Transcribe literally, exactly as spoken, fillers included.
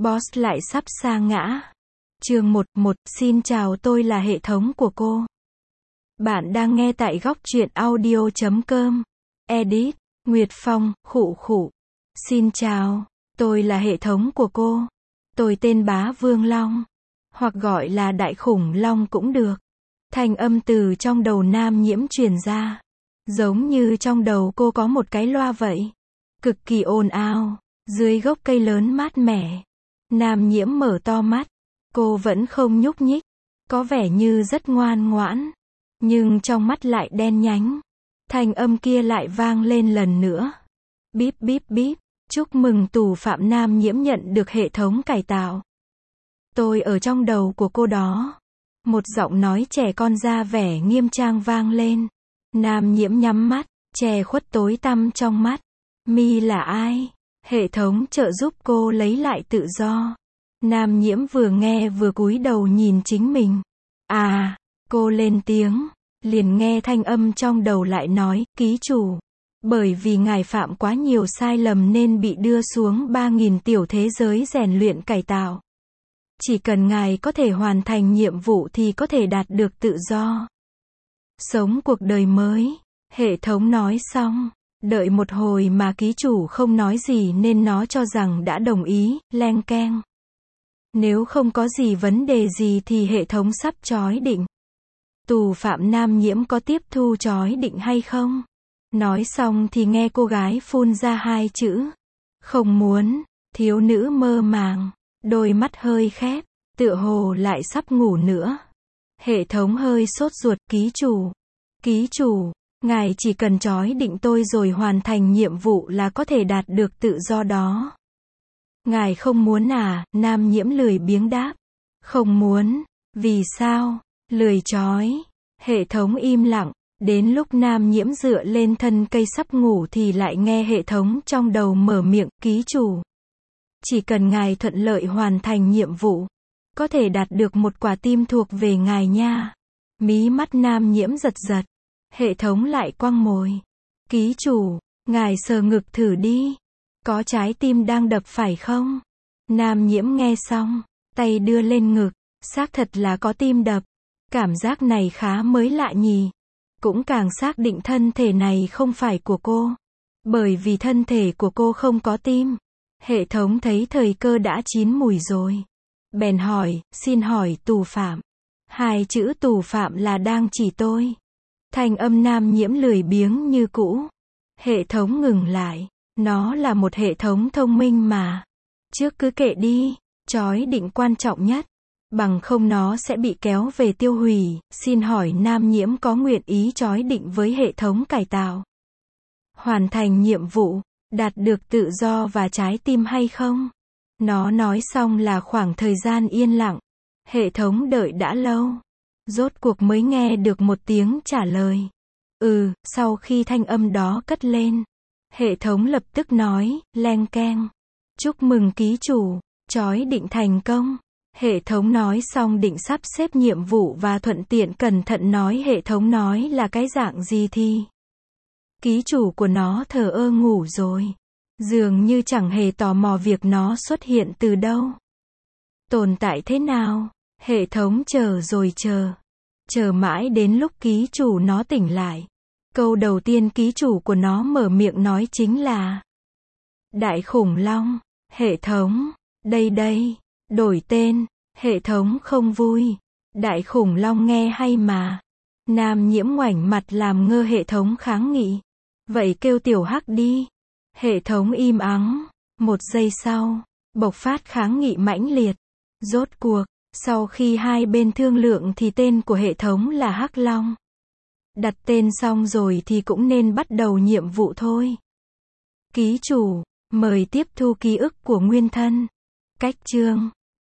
Boss lại sắp sa ngã. Chương một một, xin chào, tôi là hệ thống của cô. Bạn đang nghe tại góc truyện audio chấm com. Edit, Nguyệt Phong, khụ khụ. Xin chào, tôi là hệ thống của cô. Tôi tên Bá Vương Long. Hoặc gọi là Đại Khủng Long cũng được. Thanh âm từ trong đầu Nam Nhiễm truyền ra. Giống như trong đầu cô có một cái loa vậy. Cực kỳ ồn ào. Dưới gốc cây lớn mát mẻ. Nam Nhiễm mở to mắt. Cô vẫn không nhúc nhích. Có vẻ như rất ngoan ngoãn. Nhưng trong mắt lại đen nhánh. Thanh âm kia lại vang lên lần nữa. Bíp bíp bíp. Chúc mừng tù phạm Nam Nhiễm nhận được hệ thống cải tạo. Tôi ở trong đầu của cô đó. Một giọng nói trẻ con ra vẻ nghiêm trang vang lên. Nam Nhiễm nhắm mắt, che khuất tối tăm trong mắt. Mi là ai? Hệ thống trợ giúp cô lấy lại tự do. Nam Nhiễm vừa nghe vừa cúi đầu nhìn chính mình. À, cô lên tiếng. Liền nghe thanh âm trong đầu lại nói, ký chủ. Bởi vì ngài phạm quá nhiều sai lầm nên bị đưa xuống ba nghìn tiểu thế giới rèn luyện cải tạo. Chỉ cần ngài có thể hoàn thành nhiệm vụ thì có thể đạt được tự do. Sống cuộc đời mới. Hệ thống nói xong. Đợi một hồi mà ký chủ không nói gì nên nó cho rằng đã đồng ý, leng keng. Nếu không có gì vấn đề gì thì hệ thống sắp chói định. Tù phạm Nam Nhiễm có tiếp thu chói định hay không? Nói xong thì nghe cô gái phun ra hai chữ. Không muốn. Thiếu nữ mơ màng. Đôi mắt hơi khép. Tựa hồ lại sắp ngủ nữa. Hệ thống hơi sốt ruột, ký chủ. Ký chủ. Ngài chỉ cần chói định tôi rồi hoàn thành nhiệm vụ là có thể đạt được tự do đó. Ngài không muốn à? Nam Nhiễm lười biếng đáp. Không muốn. Vì sao? Lười chói. Hệ thống im lặng. Đến lúc Nam Nhiễm dựa lên thân cây sắp ngủ thì lại nghe hệ thống trong đầu mở miệng, ký chủ. Chỉ cần ngài thuận lợi hoàn thành nhiệm vụ, có thể đạt được một quả tim thuộc về ngài nha. Mí mắt Nam Nhiễm giật giật. Hệ thống lại quăng mồi. Ký chủ, ngài sờ ngực thử đi. Có trái tim đang đập phải không? Nam Nhiễm nghe xong, tay đưa lên ngực. Xác thật là có tim đập. Cảm giác này khá mới lạ nhỉ. Cũng càng xác định thân thể này không phải của cô. Bởi vì thân thể của cô không có tim. Hệ thống thấy thời cơ đã chín mùi rồi. Bèn hỏi, xin hỏi tù phạm. Hai chữ tù phạm là đang chỉ tôi. Thanh âm Nam Nhiễm lười biếng như cũ. Hệ thống ngừng lại. Nó là một hệ thống thông minh mà. Trước cứ kệ đi. Chói định quan trọng nhất. Bằng không nó sẽ bị kéo về tiêu hủy. Xin hỏi Nam Nhiễm có nguyện ý chói định với hệ thống cải tạo. Hoàn thành nhiệm vụ. Đạt được tự do và trái tim hay không? Nó nói xong là khoảng thời gian yên lặng. Hệ thống đợi đã lâu. Rốt cuộc mới nghe được một tiếng trả lời. Ừ, sau khi thanh âm đó cất lên. Hệ thống lập tức nói, leng keng. Chúc mừng ký chủ, chói định thành công. Hệ thống nói xong định sắp xếp nhiệm vụ và thuận tiện cẩn thận nói hệ thống nói là cái dạng gì thì. Ký chủ của nó thờ ơ ngủ rồi. Dường như chẳng hề tò mò việc nó xuất hiện từ đâu. Tồn tại thế nào? Hệ thống chờ rồi chờ. Chờ mãi đến lúc ký chủ nó tỉnh lại. Câu đầu tiên ký chủ của nó mở miệng nói chính là Đại Khủng Long. Hệ thống. Đây đây. Đổi tên. Hệ thống không vui. Đại Khủng Long nghe hay mà. Nam Nhiễm ngoảnh mặt làm ngơ hệ thống kháng nghị. Vậy kêu tiểu hắc đi. Hệ thống im ắng. Một giây sau. Bộc phát kháng nghị mãnh liệt. Rốt cuộc. Sau khi hai bên thương lượng thì tên của hệ thống là Hắc Long. Đặt tên xong rồi thì cũng nên bắt đầu nhiệm vụ thôi. Ký chủ, mời tiếp thu ký ức của nguyên thân. Cách chương.